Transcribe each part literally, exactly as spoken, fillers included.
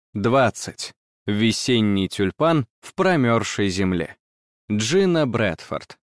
двадцать. Весенний тюльпан в промерзшей земле. Джина Брэдфорд.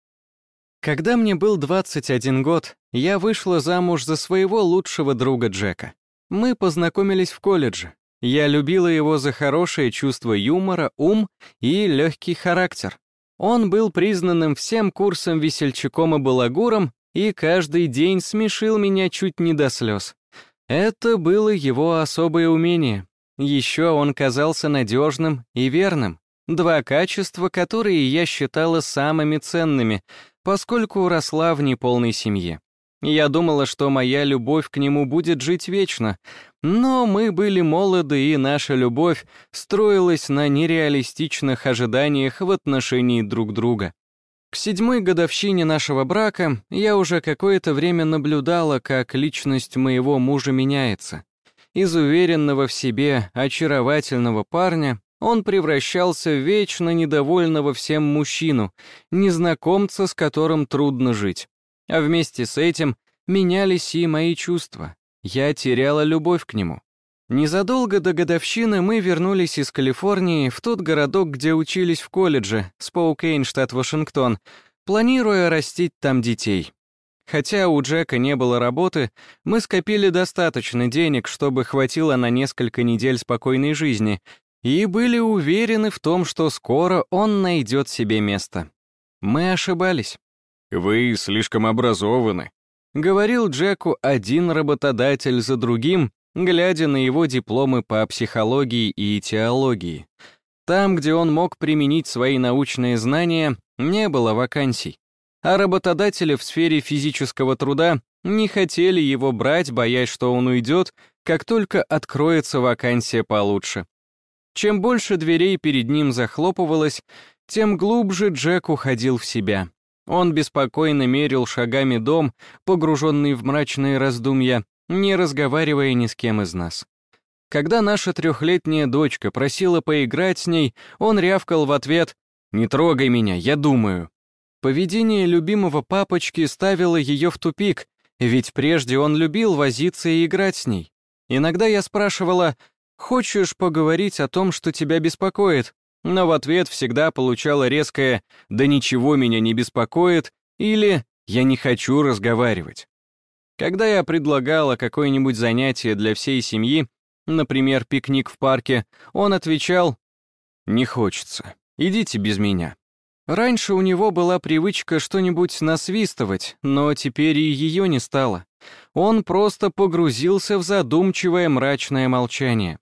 Когда мне был двадцать один год, я вышла замуж за своего лучшего друга Джека. Мы познакомились в колледже. Я любила его за хорошее чувство юмора, ум и легкий характер. Он был признанным всем курсом весельчаком и балагуром и каждый день смешил меня чуть не до слез. Это было его особое умение. Еще он казался надежным и верным. Два качества, которые я считала самыми ценными, поскольку росла в неполной семье. Я думала, что моя любовь к нему будет жить вечно, но мы были молоды, и наша любовь строилась на нереалистичных ожиданиях в отношении друг друга. К седьмой годовщине нашего брака я уже какое-то время наблюдала, как личность моего мужа меняется. Из уверенного в себе, очаровательного парня он превращался в вечно недовольного всем мужчину, незнакомца, с которым трудно жить. А вместе с этим менялись и мои чувства. Я теряла любовь к нему. Незадолго до годовщины мы вернулись из Калифорнии в тот городок, где учились в колледже, Споукейн, штат Вашингтон, планируя растить там детей. Хотя у Джека не было работы, мы скопили достаточно денег, чтобы хватило на несколько недель спокойной жизни, и были уверены в том, что скоро он найдет себе место. Мы ошибались. «Вы слишком образованы», — говорил Джеку один работодатель за другим, глядя на его дипломы по психологии и теологии. Там, где он мог применить свои научные знания, не было вакансий. А работодатели в сфере физического труда не хотели его брать, боясь, что он уйдет, как только откроется вакансия получше. Чем больше дверей перед ним захлопывалось, тем глубже Джек уходил в себя. Он беспокойно мерил шагами дом, погруженный в мрачные раздумья, не разговаривая ни с кем из нас. Когда наша трехлетняя дочка просила поиграть с ней, он рявкал в ответ: «Не трогай меня, я думаю». Поведение любимого папочки ставило ее в тупик, ведь прежде он любил возиться и играть с ней. Иногда я спрашивала: «Хочешь поговорить о том, что тебя беспокоит?» Но в ответ всегда получала резкое «да ничего меня не беспокоит» или «я не хочу разговаривать». Когда я предлагала какое-нибудь занятие для всей семьи, например, пикник в парке, он отвечал: «Не хочется, идите без меня». Раньше у него была привычка что-нибудь насвистывать, но теперь и ее не стало. Он просто погрузился в задумчивое мрачное молчание.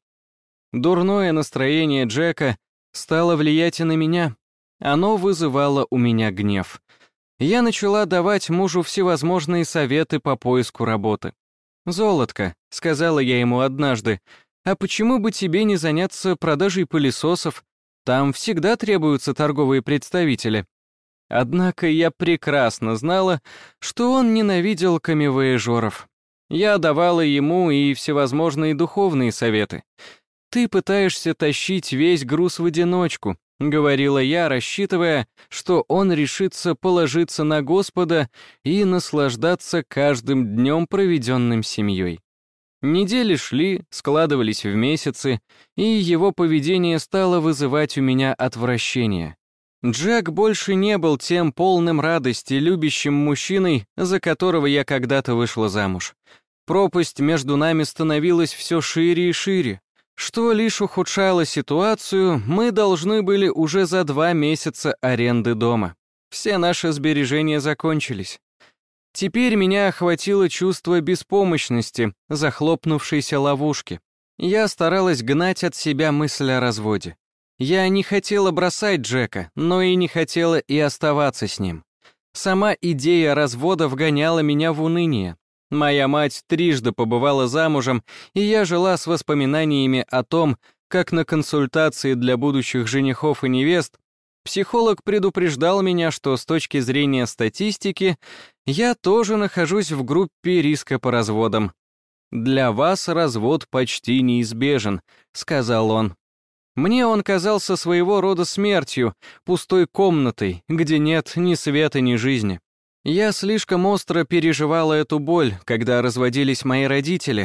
Дурное настроение Джека стало влиять и на меня. Оно вызывало у меня гнев. Я начала давать мужу всевозможные советы по поиску работы. «Золотко», — сказала я ему однажды, «а почему бы тебе не заняться продажей пылесосов? Там всегда требуются торговые представители». Однако я прекрасно знала, что он ненавидел камевояжеров. Я давала ему и всевозможные духовные советы. «Ты пытаешься тащить весь груз в одиночку», — говорила я, рассчитывая, что он решится положиться на Господа и наслаждаться каждым днем, проведенным семьей. Недели шли, складывались в месяцы, и его поведение стало вызывать у меня отвращение. Джек больше не был тем полным радости, любящим мужчиной, за которого я когда-то вышла замуж. Пропасть между нами становилась все шире и шире. Что лишь ухудшало ситуацию, мы должны были уже за два месяца аренды дома. Все наши сбережения закончились. Теперь меня охватило чувство беспомощности, захлопнувшейся ловушки. Я старалась гнать от себя мысль о разводе. Я не хотела бросать Джека, но и не хотела и оставаться с ним. Сама идея развода вгоняла меня в уныние. Моя мать трижды побывала замужем, и я жила с воспоминаниями о том, как на консультации для будущих женихов и невест психолог предупреждал меня, что с точки зрения статистики я тоже нахожусь в группе риска по разводам. «Для вас развод почти неизбежен», — сказал он. Мне он казался своего рода смертью, пустой комнатой, где нет ни света, ни жизни. Я слишком остро переживала эту боль, когда разводились мои родители,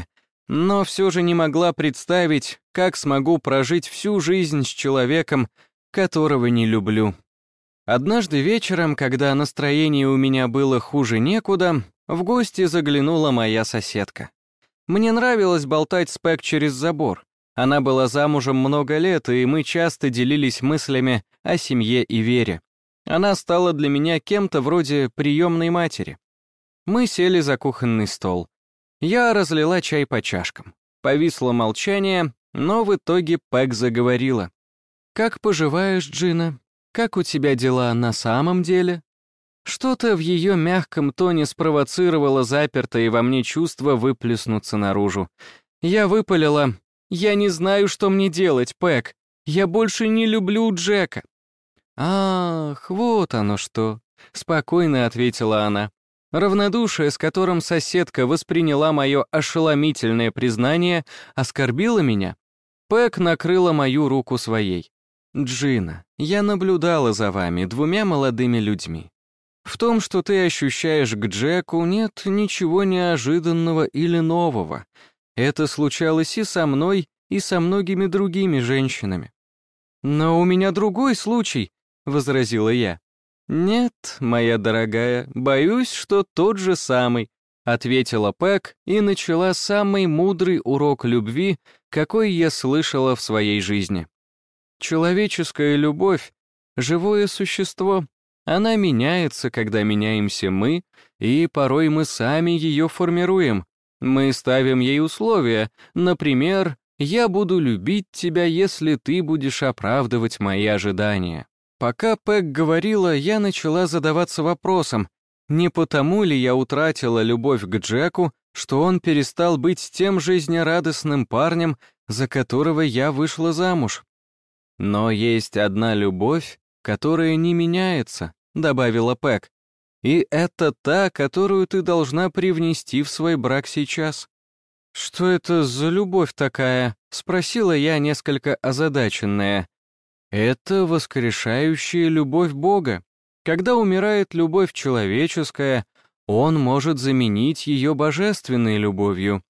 но все же не могла представить, как смогу прожить всю жизнь с человеком, которого не люблю. Однажды вечером, когда настроение у меня было хуже некуда, в гости заглянула моя соседка. Мне нравилось болтать с Пэк через забор. Она была замужем много лет, и мы часто делились мыслями о семье и вере. Она стала для меня кем-то вроде приемной матери. Мы сели за кухонный стол. Я разлила чай по чашкам. Повисло молчание, но в итоге Пэк заговорила. «Как поживаешь, Джина? Как у тебя дела на самом деле?» Что-то в ее мягком тоне спровоцировало запертое во мне чувство выплеснуться наружу. Я выпалила: «Я не знаю, что мне делать, Пэк. Я больше не люблю Джека». «Ах, вот оно что», — спокойно ответила она. Равнодушие, с которым соседка восприняла мое ошеломительное признание, оскорбило меня. Пэк накрыла мою руку своей. «Джина, я наблюдала за вами, двумя молодыми людьми. В том, что ты ощущаешь к Джеку, нет ничего неожиданного или нового. Это случалось и со мной, и со многими другими женщинами». «Но у меня другой случай», — возразила я. «Нет, моя дорогая, боюсь, что тот же самый», — ответила Пэк и начала самый мудрый урок любви, какой я слышала в своей жизни. Человеческая любовь — живое существо. Она меняется, когда меняемся мы, и порой мы сами ее формируем. Мы ставим ей условия, например, «Я буду любить тебя, если ты будешь оправдывать мои ожидания». Пока Пэк говорила, я начала задаваться вопросом, не потому ли я утратила любовь к Джеку, что он перестал быть тем жизнерадостным парнем, за которого я вышла замуж. «Но есть одна любовь, которая не меняется», — добавила Пэк. «И это та, которую ты должна привнести в свой брак сейчас». «Что это за любовь такая?» — спросила я, несколько озадаченная. «Это воскрешающая любовь Бога. Когда умирает любовь человеческая, Он может заменить ее божественной любовью».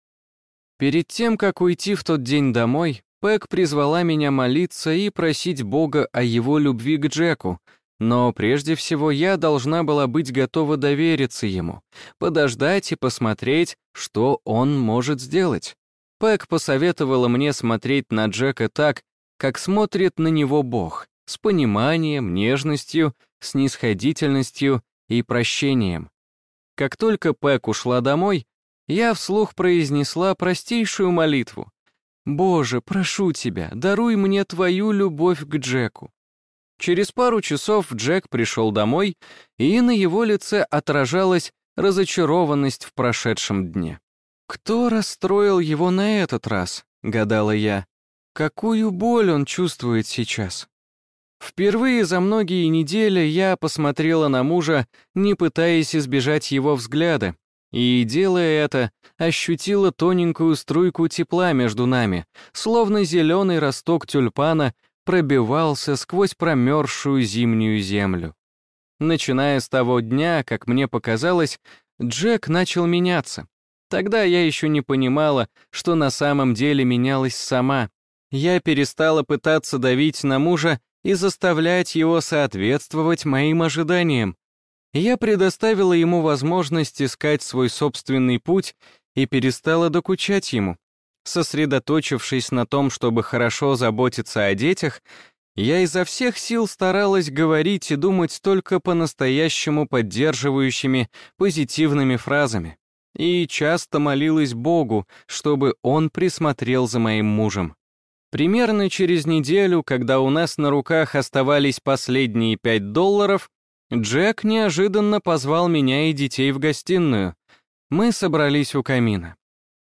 Перед тем, как уйти в тот день домой, Пэк призвала меня молиться и просить Бога о его любви к Джеку, но прежде всего я должна была быть готова довериться ему, подождать и посмотреть, что он может сделать. Пэк посоветовала мне смотреть на Джека так, как смотрит на него Бог, с пониманием, нежностью, снисходительностью и прощением. Как только Пэк ушла домой, я вслух произнесла простейшую молитву. «Боже, прошу тебя, даруй мне твою любовь к Джеку». Через пару часов Джек пришел домой, и на его лице отражалась разочарованность в прошедшем дне. «Кто расстроил его на этот раз?» — гадала я. «Какую боль он чувствует сейчас?» Впервые за многие недели я посмотрела на мужа, не пытаясь избежать его взгляда, и, делая это, ощутила тоненькую струйку тепла между нами, словно зеленый росток тюльпана пробивался сквозь промерзшую зимнюю землю. Начиная с того дня, как мне показалось, Джек начал меняться. Тогда я еще не понимала, что на самом деле менялась сама. Я перестала пытаться давить на мужа и заставлять его соответствовать моим ожиданиям. Я предоставила ему возможность искать свой собственный путь и перестала докучать ему. Сосредоточившись на том, чтобы хорошо заботиться о детях, я изо всех сил старалась говорить и думать только по-настоящему поддерживающими, позитивными фразами. И часто молилась Богу, чтобы Он присмотрел за моим мужем. Примерно через неделю, когда у нас на руках оставались последние пять долларов, Джек неожиданно позвал меня и детей в гостиную. Мы собрались у камина.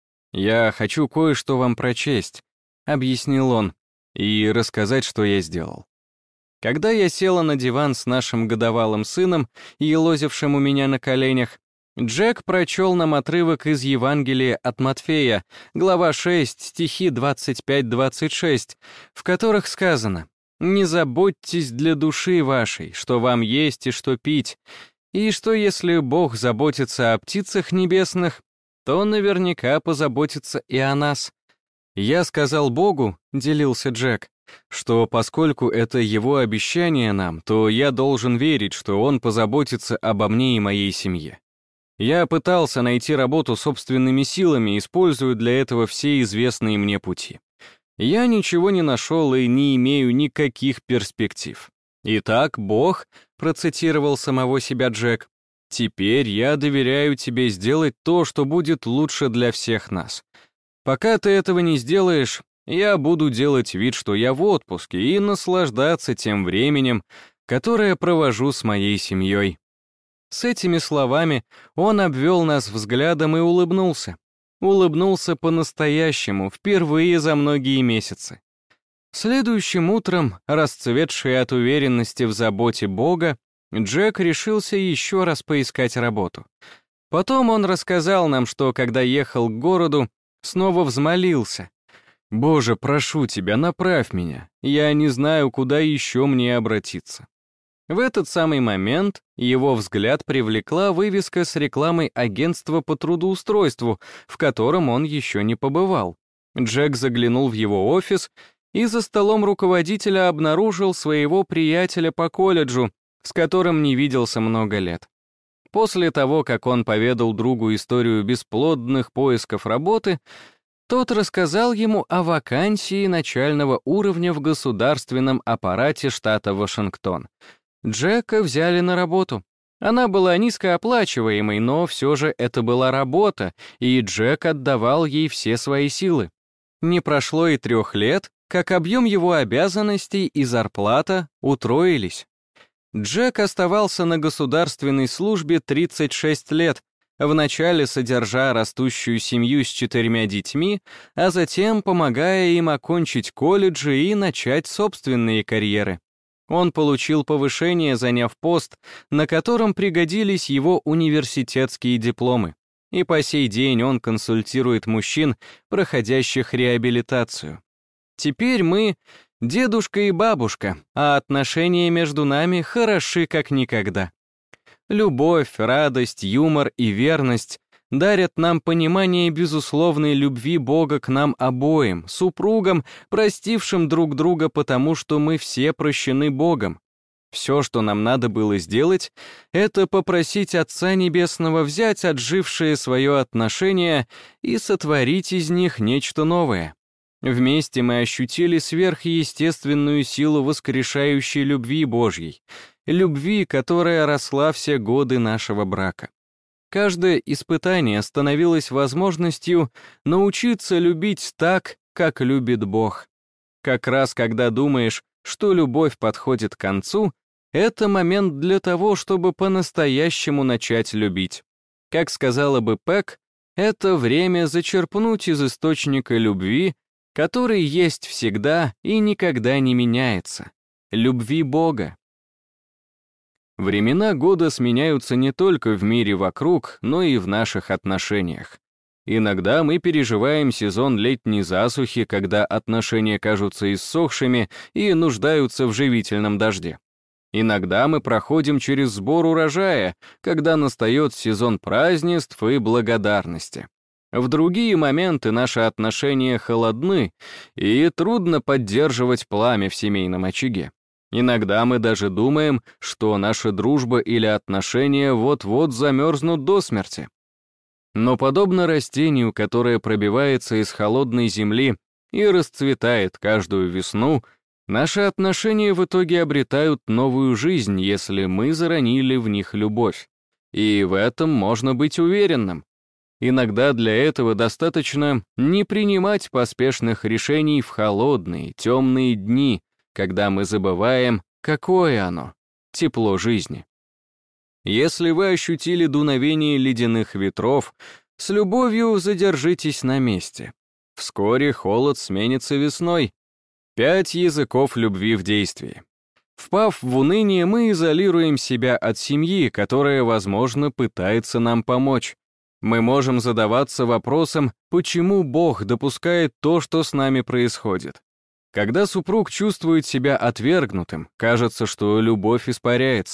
«Я хочу кое-что вам прочесть», — объяснил он, «и рассказать, что я сделал». Когда я села на диван с нашим годовалым сыном, елозившим у меня на коленях, Джек прочел нам отрывок из Евангелия от Матфея, глава шесть, стихи двадцать пять двадцать шесть, в которых сказано: «Не заботьтесь для души вашей, что вам есть и что пить, и что если Бог заботится о птицах небесных, то наверняка позаботится и о нас. Я сказал Богу, делился Джек, что поскольку это его обещание нам, то я должен верить, что он позаботится обо мне и моей семье. Я пытался найти работу собственными силами, используя для этого все известные мне пути. Я ничего не нашел и не имею никаких перспектив. «Итак, Бог», — процитировал самого себя Джек, «теперь я доверяю тебе сделать то, что будет лучше для всех нас. Пока ты этого не сделаешь, я буду делать вид, что я в отпуске, и наслаждаться тем временем, которое провожу с моей семьей». С этими словами он обвел нас взглядом и улыбнулся. Улыбнулся по-настоящему, впервые за многие месяцы. Следующим утром, расцветший от уверенности в заботе Бога, Джек решился еще раз поискать работу. Потом он рассказал нам, что, когда ехал к городу, снова взмолился. «Боже, прошу тебя, направь меня. Я не знаю, куда еще мне обратиться». В этот самый момент его взгляд привлекла вывеска с рекламой агентства по трудоустройству, в котором он еще не побывал. Джек заглянул в его офис и за столом руководителя обнаружил своего приятеля по колледжу, с которым не виделся много лет. После того, как он поведал другу историю бесплодных поисков работы, тот рассказал ему о вакансии начального уровня в государственном аппарате штата Вашингтон. Джека взяли на работу. Она была низкооплачиваемой, но все же это была работа, и Джек отдавал ей все свои силы. Не прошло и трех лет, как объем его обязанностей и зарплата утроились. Джек оставался на государственной службе тридцать шесть лет, вначале содержа растущую семью с четырьмя детьми, а затем помогая им окончить колледжи и начать собственные карьеры. Он получил повышение, заняв пост, на котором пригодились его университетские дипломы. И по сей день он консультирует мужчин, проходящих реабилитацию. Теперь мы — дедушка и бабушка, а отношения между нами хороши как никогда. Любовь, радость, юмор и верность дарят нам понимание безусловной любви Бога к нам обоим, супругам, простившим друг друга потому, что мы все прощены Богом. Все, что нам надо было сделать, это попросить Отца Небесного взять отжившее свое отношение и сотворить из них нечто новое. Вместе мы ощутили сверхъестественную силу воскрешающей любви Божьей, любви, которая росла все годы нашего брака. Каждое испытание становилось возможностью научиться любить так, как любит Бог. Как раз когда думаешь, что любовь подходит к концу, это момент для того, чтобы по-настоящему начать любить. Как сказала бы Пэк, это время зачерпнуть из источника любви, который есть всегда и никогда не меняется, любви Бога. Времена года сменяются не только в мире вокруг, но и в наших отношениях. Иногда мы переживаем сезон летней засухи, когда отношения кажутся иссохшими и нуждаются в живительном дожде. Иногда мы проходим через сбор урожая, когда настает сезон празднеств и благодарности. В другие моменты наши отношения холодны, и трудно поддерживать пламя в семейном очаге. Иногда мы даже думаем, что наша дружба или отношения вот-вот замерзнут до смерти. Но подобно растению, которое пробивается из холодной земли и расцветает каждую весну, наши отношения в итоге обретают новую жизнь, если мы заронили в них любовь. И в этом можно быть уверенным. Иногда для этого достаточно не принимать поспешных решений в холодные, темные дни, когда мы забываем, какое оно — тепло жизни. Если вы ощутили дуновение ледяных ветров, с любовью задержитесь на месте. Вскоре холод сменится весной. Пять языков любви в действии. Впав в уныние, мы изолируем себя от семьи, которая, возможно, пытается нам помочь. Мы можем задаваться вопросом, почему Бог допускает то, что с нами происходит. Когда супруг чувствует себя отвергнутым, кажется, что любовь испаряется.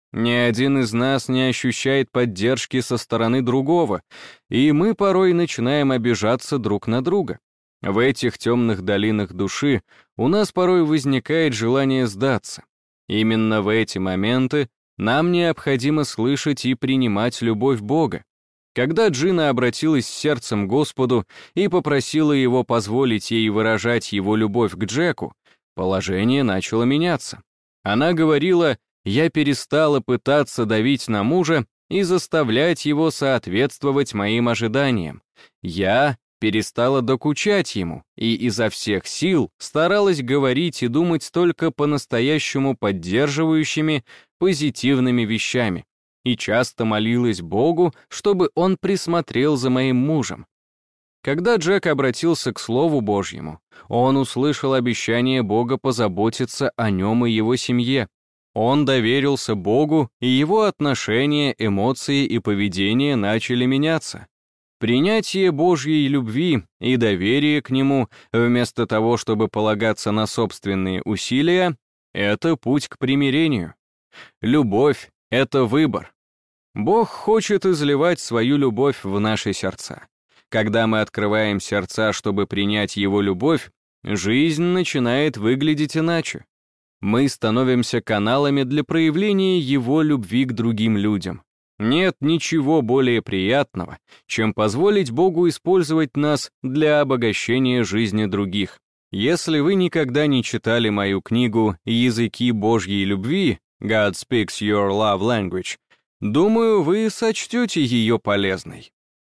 Ни один из нас не ощущает поддержки со стороны другого, и мы порой начинаем обижаться друг на друга. В этих темных долинах души у нас порой возникает желание сдаться. Именно в эти моменты нам необходимо слышать и принимать любовь Бога. Когда Джина обратилась сердцем к Господу и попросила его позволить ей выражать его любовь к Джеку, положение начало меняться. Она говорила: «Я перестала пытаться давить на мужа и заставлять его соответствовать моим ожиданиям. Я перестала докучать ему и изо всех сил старалась говорить и думать только по-настоящему поддерживающими, позитивными вещами, и часто молилась Богу, чтобы он присмотрел за моим мужем». Когда Джек обратился к Слову Божьему, он услышал обещание Бога позаботиться о нем и его семье. Он доверился Богу, и его отношения, эмоции и поведение начали меняться. Принятие Божьей любви и доверие к Нему, вместо того, чтобы полагаться на собственные усилия, это путь к примирению. Любовь — это выбор. Бог хочет изливать свою любовь в наши сердца. Когда мы открываем сердца, чтобы принять Его любовь, жизнь начинает выглядеть иначе. Мы становимся каналами для проявления Его любви к другим людям. Нет ничего более приятного, чем позволить Богу использовать нас для обогащения жизни других. Если вы никогда не читали мою книгу «Языки Божьей любви» God Speaks Your Love Language, думаю, вы сочтете ее полезной.